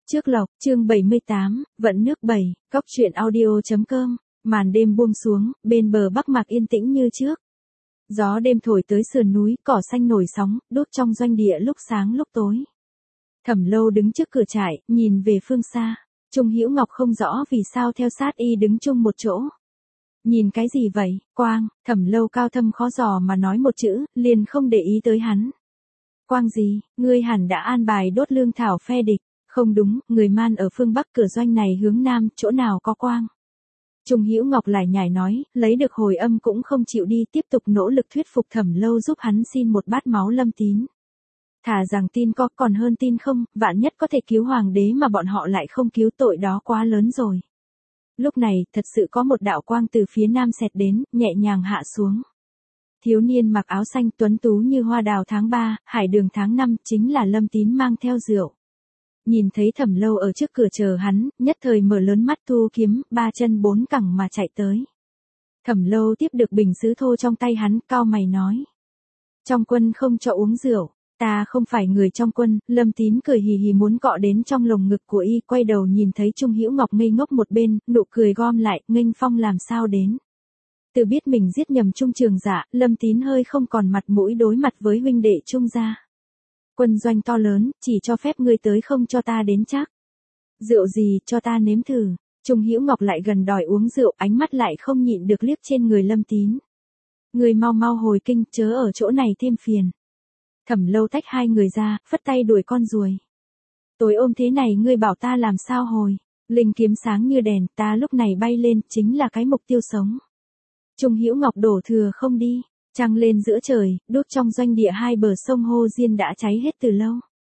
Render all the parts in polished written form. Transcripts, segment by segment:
Trước lộc, chương 78, vận nước 7, góc truyện audio.com, màn đêm buông xuống, bên bờ Bắc Mạc yên tĩnh như trước. Gió đêm thổi tới sườn núi, cỏ xanh nổi sóng, đốt trong doanh địa lúc sáng lúc tối. Thẩm Lâu đứng trước cửa trại, nhìn về phương xa. Trung Hữu Ngọc không rõ vì sao theo sát y đứng chung một chỗ. Nhìn cái gì vậy, Quang? Thẩm Lâu cao thâm khó dò mà nói một chữ, liền không để ý tới hắn. Quang gì, ngươi hẳn đã an bài đốt lương thảo phe địch. Không đúng, người Man ở phương Bắc cửa doanh này hướng Nam, chỗ nào có quang. Trung Hữu Ngọc lải nhải nói, lấy được hồi âm cũng không chịu đi, tiếp tục nỗ lực thuyết phục Thẩm Lâu giúp hắn xin một bát máu Lâm Tín. Thà rằng tin có còn hơn tin không, vạn nhất có thể cứu hoàng đế mà bọn họ lại không cứu, tội đó quá lớn rồi. Lúc này, thật sự có một đạo quang từ phía Nam xẹt đến, nhẹ nhàng hạ xuống. Thiếu niên mặc áo xanh tuấn tú như hoa đào tháng 3, hải đường tháng 5, chính là Lâm Tín mang theo rượu. Nhìn thấy Thẩm Lâu ở trước cửa chờ hắn, nhất thời mở lớn mắt thu kiếm, ba chân bốn cẳng mà chạy tới. Thẩm Lâu tiếp được bình sứ thô trong tay hắn, cau mày nói. Trong quân không cho uống rượu, ta không phải người trong quân. Lâm Tín cười hì hì muốn cọ đến trong lồng ngực của y, quay đầu nhìn thấy Trung Hữu Ngọc ngây ngốc một bên, nụ cười gom lại, nghênh phong làm sao đến. Từ biết mình giết nhầm Trung Trường Dạ, Lâm Tín hơi không còn mặt mũi đối mặt với huynh đệ Trung gia. Quân doanh to lớn, chỉ cho phép ngươi tới không cho ta đến chắc. Rượu gì, cho ta nếm thử. Trung Hữu Ngọc lại gần đòi uống rượu, ánh mắt lại không nhịn được liếc trên người Lâm Tín. Ngươi mau mau hồi kinh, chớ ở chỗ này thêm phiền. Thẩm Lâu tách hai người ra, phất tay đuổi con ruồi. Tối ôm thế này ngươi bảo ta làm sao hồi. Linh kiếm sáng như đèn, ta lúc này bay lên, chính là cái mục tiêu sống. Trung Hữu Ngọc đổ thừa không đi. Trăng lên giữa trời, đốt trong doanh địa hai bờ sông Hô Diên đã cháy hết từ lâu.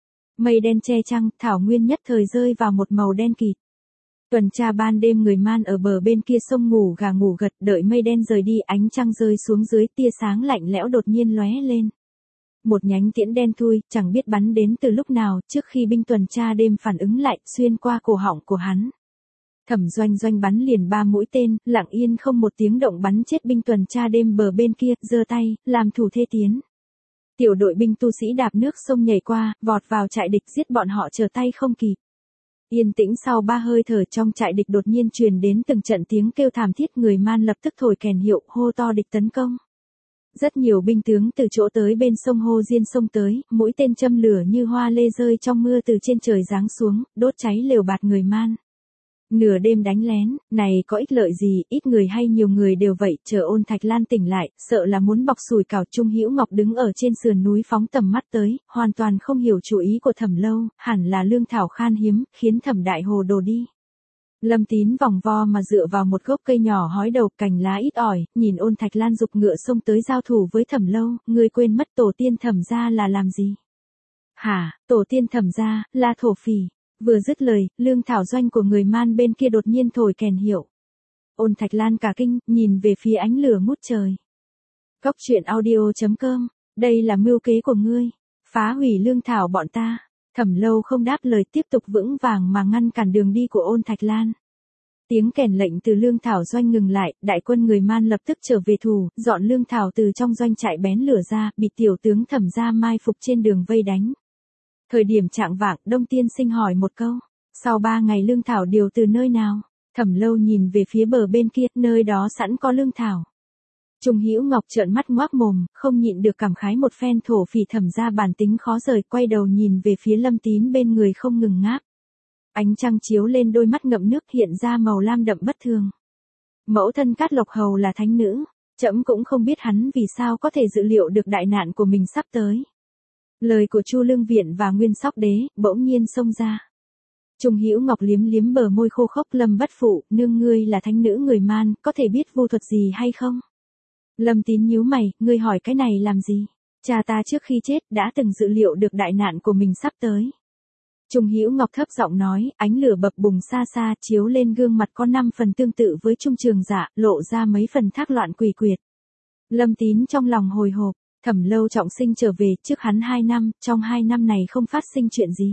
Mây đen che trăng, thảo nguyên nhất thời rơi vào một màu đen kịt. Tuần tra ban đêm người Man ở bờ bên kia sông ngủ gà ngủ gật, đợi mây đen rời đi, ánh trăng rơi xuống dưới, tia sáng lạnh lẽo đột nhiên lóe lên. Một nhánh tiễn đen thui, chẳng biết bắn đến từ lúc nào, trước khi binh tuần tra đêm phản ứng lại, xuyên qua cổ họng của hắn. Thẩm Doanh bắn liền 3 mũi tên, lặng yên không một tiếng động bắn chết binh tuần tra đêm bờ bên kia, giơ tay, làm thủ thế tiến. Tiểu đội binh tu sĩ đạp nước sông nhảy qua, vọt vào trại địch giết bọn họ trở tay không kịp. Yên tĩnh sau 3 hơi thở trong trại địch đột nhiên truyền đến từng trận tiếng kêu thảm thiết, người Man lập tức thổi kèn hiệu, hô to địch tấn công. Rất nhiều binh tướng từ chỗ tới bên sông Hô Diên xông tới, mũi tên châm lửa như hoa lê rơi trong mưa từ trên trời giáng xuống, đốt cháy lều bạt người Man. Nửa đêm đánh lén, này có ích lợi gì, ít người hay nhiều người đều vậy, chờ Ôn Thạch Lan tỉnh lại, sợ là muốn bọc sùi cảo. Trung Hữu Ngọc đứng ở trên sườn núi phóng tầm mắt tới, hoàn toàn không hiểu chủ ý của Thẩm Lâu, hẳn là lương thảo khan hiếm, khiến Thẩm Đại hồ đồ đi. Lâm Tín vòng vo mà dựa vào một gốc cây nhỏ hói đầu, cành lá ít ỏi, nhìn Ôn Thạch Lan giục ngựa xông tới giao thủ với Thẩm Lâu, ngươi quên mất tổ tiên Thẩm gia là làm gì? Hả, tổ tiên Thẩm gia, là thổ phỉ. Vừa dứt lời, lương thảo doanh của người Man bên kia đột nhiên thổi kèn hiệu. Ôn Thạch Lan cả kinh, nhìn về phía ánh lửa ngút trời. Góc truyện audio.com, đây là mưu kế của ngươi, phá hủy lương thảo bọn ta. Thẩm Lâu không đáp lời, tiếp tục vững vàng mà ngăn cản đường đi của Ôn Thạch Lan. Tiếng kèn lệnh từ lương thảo doanh ngừng lại, đại quân người Man lập tức trở về thủ, dọn lương thảo từ trong doanh trại bén lửa ra, bị tiểu tướng Thẩm gia mai phục trên đường vây đánh. Thời điểm chạng vạng, Đông Tiên Sinh hỏi một câu, sau 3 ngày lương thảo điều từ nơi nào? Thẩm Lâu nhìn về phía bờ bên kia, nơi đó sẵn có lương thảo. Trung Hữu Ngọc trợn mắt ngoác mồm, không nhịn được cảm khái một phen, thổ phỉ Thẩm gia bản tính khó rời, quay đầu nhìn về phía Lâm Tín bên người không ngừng ngáp. Ánh trăng chiếu lên đôi mắt ngậm nước, hiện ra màu lam đậm bất thường. Mẫu thân Cát Lộc Hầu là thánh nữ, trẫm cũng không biết hắn vì sao có thể dự liệu được đại nạn của mình sắp tới. Lời của Chu Lương Viện và Nguyên Sóc Đế bỗng nhiên xông ra. Trung Hữu Ngọc liếm liếm bờ môi khô khốc, Lâm bất phụ, nương ngươi là thánh nữ người Man, có thể biết vu thuật gì hay không? Lâm Tín nhíu mày, ngươi hỏi cái này làm gì? Cha ta trước khi chết đã từng dự liệu được đại nạn của mình sắp tới. Trung Hữu Ngọc thấp giọng nói, ánh lửa bập bùng xa xa chiếu lên gương mặt có 5 phần tương tự với Trung Trường Dạ, lộ ra mấy phần thác loạn quỷ quyệt. Lâm Tín trong lòng hồi hộp. Thẩm Lâu trọng sinh trở về, trước hắn 2 năm, trong 2 năm này không phát sinh chuyện gì.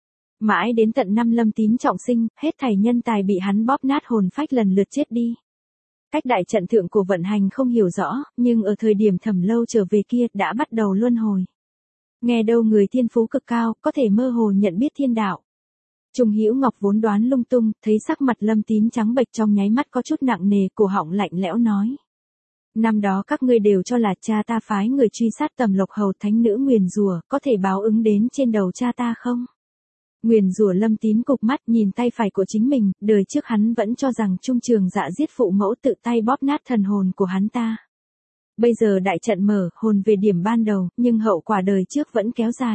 Mãi đến tận năm Lâm Tín trọng sinh, hết thảy nhân tài bị hắn bóp nát hồn phách lần lượt chết đi. Cách đại trận thượng của vận hành không hiểu rõ, nhưng ở thời điểm Thẩm Lâu trở về kia đã bắt đầu luân hồi. Nghe đâu người thiên phú cực cao, có thể mơ hồ nhận biết thiên đạo. Trung Hữu Ngọc vốn đoán lung tung, thấy sắc mặt Lâm Tín trắng bệch trong nháy mắt có chút nặng nề, cổ họng lạnh lẽo nói. Năm đó các ngươi đều cho là cha ta phái người truy sát Tầm Lộc Hầu thánh nữ nguyền rủa, có thể báo ứng đến trên đầu cha ta không? Nguyền rủa. Lâm Tín cụp mắt nhìn tay phải của chính mình, đời trước hắn vẫn cho rằng Trung Trường Dạ giết phụ mẫu tự tay bóp nát thần hồn của hắn ta. Bây giờ đại trận mở, hồn về điểm ban đầu, nhưng hậu quả đời trước vẫn kéo dài.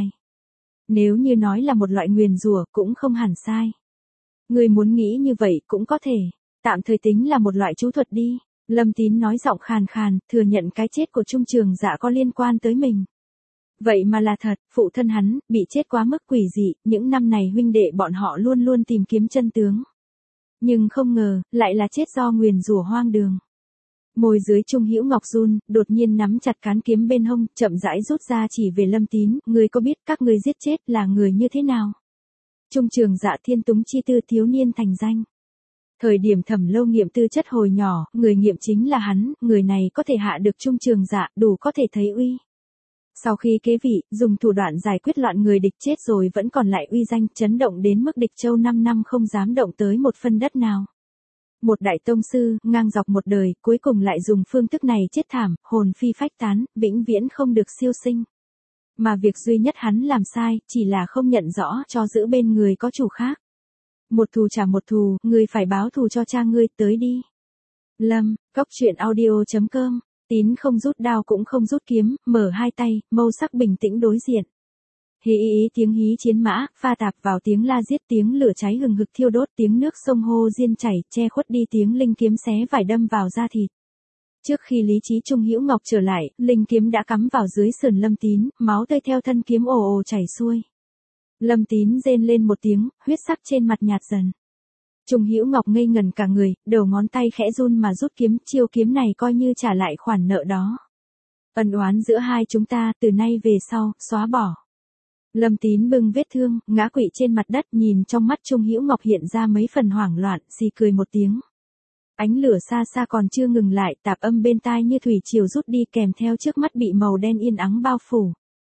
Nếu như nói là một loại nguyền rủa cũng không hẳn sai. Người muốn nghĩ như vậy cũng có thể, tạm thời tính là một loại chú thuật đi. Lâm Tín nói giọng khàn khàn, thừa nhận cái chết của Trung Trường Dạ có liên quan tới mình. Vậy mà là thật, phụ thân hắn, bị chết quá mức quỷ dị, những năm này huynh đệ bọn họ luôn luôn tìm kiếm chân tướng. Nhưng không ngờ, lại là chết do nguyền rủa hoang đường. Môi dưới Trung Hữu Ngọc run, đột nhiên nắm chặt cán kiếm bên hông, chậm rãi rút ra chỉ về Lâm Tín, ngươi có biết các ngươi giết chết là người như thế nào? Trung Trường Dạ thiên túng chi tư, thiếu niên thành danh. Thời điểm Thẩm Lâu nghiệm tư chất hồi nhỏ, người nghiệm chính là hắn, người này có thể hạ được Trung Trường Dạ, đủ có thể thấy uy. Sau khi kế vị, dùng thủ đoạn giải quyết loạn người địch chết rồi vẫn còn lại uy danh, chấn động đến mức địch châu 5 năm không dám động tới một phân đất nào. Một đại tông sư, ngang dọc một đời, cuối cùng lại dùng phương thức này chết thảm, hồn phi phách tán, vĩnh viễn không được siêu sinh. Mà việc duy nhất hắn làm sai, chỉ là không nhận rõ cho giữ bên người có chủ khác. Một thù trả một thù, ngươi phải báo thù cho cha ngươi, tới đi. Lâm, Cốc Truyện Audio.com. Tín không rút đao cũng không rút kiếm, mở hai tay, mâu sắc bình tĩnh đối diện. Hí ý tiếng hí chiến mã, pha tạp vào tiếng la giết, tiếng lửa cháy hừng hực thiêu đốt, tiếng nước sông hô diên chảy, che khuất đi tiếng linh kiếm xé vải đâm vào da thịt. Trước khi lý trí Trung Hữu Ngọc trở lại, linh kiếm đã cắm vào dưới sườn Lâm Tín, máu tươi theo thân kiếm ồ ồ chảy xuôi. Lâm Tín rên lên một tiếng, huyết sắc trên mặt nhạt dần. Trung Hữu Ngọc ngây ngần cả người, đầu ngón tay khẽ run mà rút kiếm, chiêu kiếm này coi như trả lại khoản nợ đó. Ân oán giữa hai chúng ta, từ nay về sau, xóa bỏ. Lâm Tín bưng vết thương, ngã quỵ trên mặt đất, nhìn trong mắt Trung Hữu Ngọc hiện ra mấy phần hoảng loạn, xì cười một tiếng. Ánh lửa xa xa còn chưa ngừng lại, tạp âm bên tai như thủy triều rút đi, kèm theo trước mắt bị màu đen yên ắng bao phủ.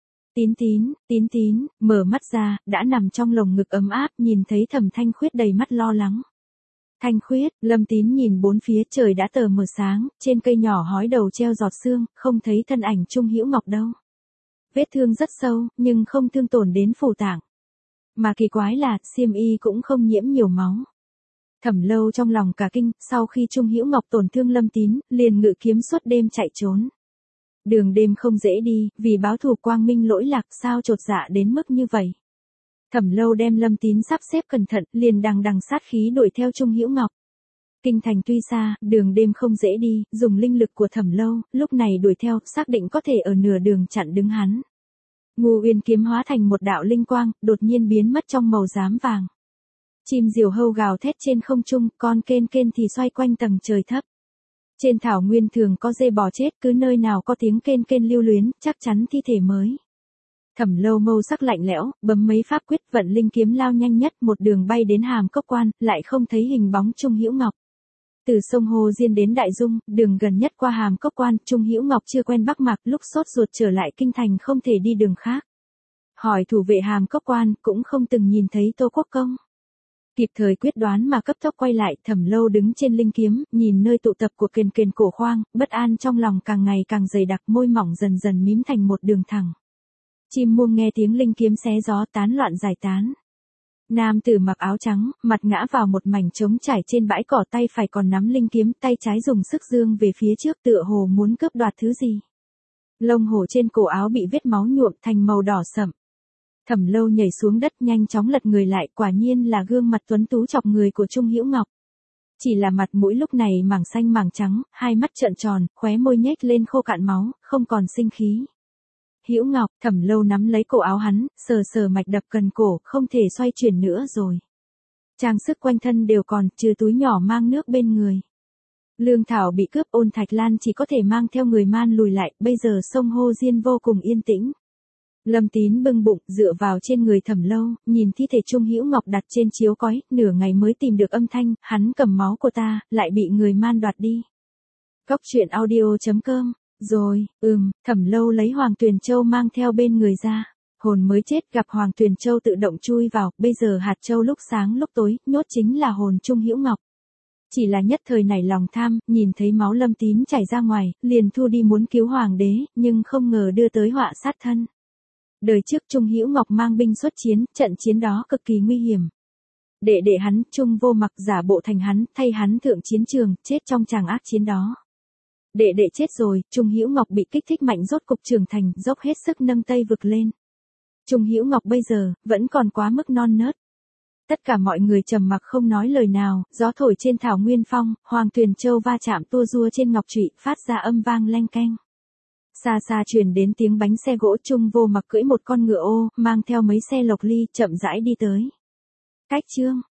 Tín, mở mắt ra, đã nằm trong lồng ngực ấm áp, nhìn thấy Thẩm Thanh Khuyết đầy mắt lo lắng. Thanh Khuyết, Lâm Tín nhìn bốn phía, trời đã tờ mờ sáng, trên cây nhỏ hói đầu treo giọt sương, không thấy thân ảnh Trung Hữu Ngọc đâu. Vết thương rất sâu, nhưng không thương tổn đến phủ tạng. Mà kỳ quái là, xiêm y cũng không nhiễm nhiều máu. Thẩm Lâu trong lòng cả kinh, sau khi Trung Hữu Ngọc tổn thương Lâm Tín, liền ngự kiếm suốt đêm chạy trốn. Đường đêm không dễ đi, vì báo thù quang minh lỗi lạc, sao chột dạ đến mức như vậy. Thẩm Lâu đem Lâm Tín sắp xếp cẩn thận, liền đằng sát khí đuổi theo Trung Hữu Ngọc. Kinh thành tuy xa, đường đêm không dễ đi, dùng linh lực của Thẩm Lâu, lúc này đuổi theo, xác định có thể ở nửa đường chặn đứng hắn. Ngô Uyên kiếm hóa thành một đạo linh quang, đột nhiên biến mất trong màu xám vàng. Chim diều hâu gào thét trên không trung, con kên thì xoay quanh tầng trời thấp. Trên thảo nguyên thường có dê bò chết, cứ nơi nào có tiếng kên lưu luyến, chắc chắn thi thể mới. Thẩm Lâu mâu sắc lạnh lẽo, bấm mấy pháp quyết, vận linh kiếm lao nhanh nhất, một đường bay đến Hàm Cốc Quan, lại không thấy hình bóng Trung Hữu Ngọc. Từ sông Hồ Diên đến Đại Dung, đường gần nhất qua Hàm Cốc Quan, Trung Hữu Ngọc chưa quen Bắc Mạc, lúc sốt ruột trở lại kinh thành không thể đi đường khác. Hỏi thủ vệ Hàm Cốc Quan, cũng không từng nhìn thấy Tô Quốc Công. Kịp thời quyết đoán mà cấp tốc quay lại, Thẩm Lâu đứng trên linh kiếm, nhìn nơi tụ tập của kền cổ khoang, bất an trong lòng càng ngày càng dày đặc, môi mỏng dần dần mím thành một đường thẳng. Chim muông nghe tiếng linh kiếm xé gió, tán loạn giải tán. Nam tử mặc áo trắng, mặt ngã vào một mảnh trống trải trên bãi cỏ, tay phải còn nắm linh kiếm, tay trái dùng sức giương về phía trước, tựa hồ muốn cướp đoạt thứ gì. Lông hổ trên cổ áo bị vết máu nhuộm thành màu đỏ sậm. Thẩm Lâu nhảy xuống đất, nhanh chóng lật người lại, quả nhiên là gương mặt tuấn tú chọc người của Trung Hữu Ngọc. Chỉ là mặt mũi lúc này mảng xanh mảng trắng, hai mắt trợn tròn, khóe môi nhếch lên khô cạn máu, không còn sinh khí. Hữu Ngọc, Thẩm Lâu nắm lấy cổ áo hắn, sờ mạch đập cần cổ, không thể xoay chuyển nữa rồi. Trang sức quanh thân đều còn, trừ túi nhỏ mang nước bên người. Lương thảo bị cướp, Ôn Thạch Lan chỉ có thể mang theo người man lùi lại, bây giờ sông Hồ Diên vô cùng yên tĩnh. Lâm Tín bưng bụng, dựa vào trên người Thẩm Lâu, nhìn thi thể Trung Hữu Ngọc đặt trên chiếu cói, nửa ngày mới tìm được âm thanh, hắn cầm máu của ta, lại bị người man đoạt đi. Cốc Truyện Audio.com. Rồi, Thẩm Lâu lấy Hoàng Tuyền Châu mang theo bên người ra. Hồn mới chết gặp Hoàng Tuyền Châu tự động chui vào, bây giờ hạt châu lúc sáng lúc tối, nhốt chính là hồn Trung Hữu Ngọc. Chỉ là nhất thời nảy lòng tham, nhìn thấy máu Lâm Tín chảy ra ngoài, liền thu đi muốn cứu hoàng đế, nhưng không ngờ đưa tới họa sát thân. Đời trước Trung Hữu Ngọc mang binh xuất chiến, trận chiến đó cực kỳ nguy hiểm. Đệ đệ hắn, Trung Vô Mặc giả bộ thành hắn, thay hắn thượng chiến trường, chết trong tràng ác chiến đó. Đệ đệ chết rồi, Trung Hữu Ngọc bị kích thích mạnh rốt cục trưởng thành, dốc hết sức nâng Tây vực lên. Trung Hữu Ngọc bây giờ, vẫn còn quá mức non nớt. Tất cả mọi người trầm mặc không nói lời nào, gió thổi trên thảo nguyên phong, Hoàng Tuyền Châu va chạm tua rua trên ngọc trụy, phát ra âm vang leng keng. Xa xa truyền đến tiếng bánh xe gỗ. Trung Vô Mặc cưỡi một con ngựa ô, mang theo mấy xe lộc ly, chậm rãi đi tới. Cách chương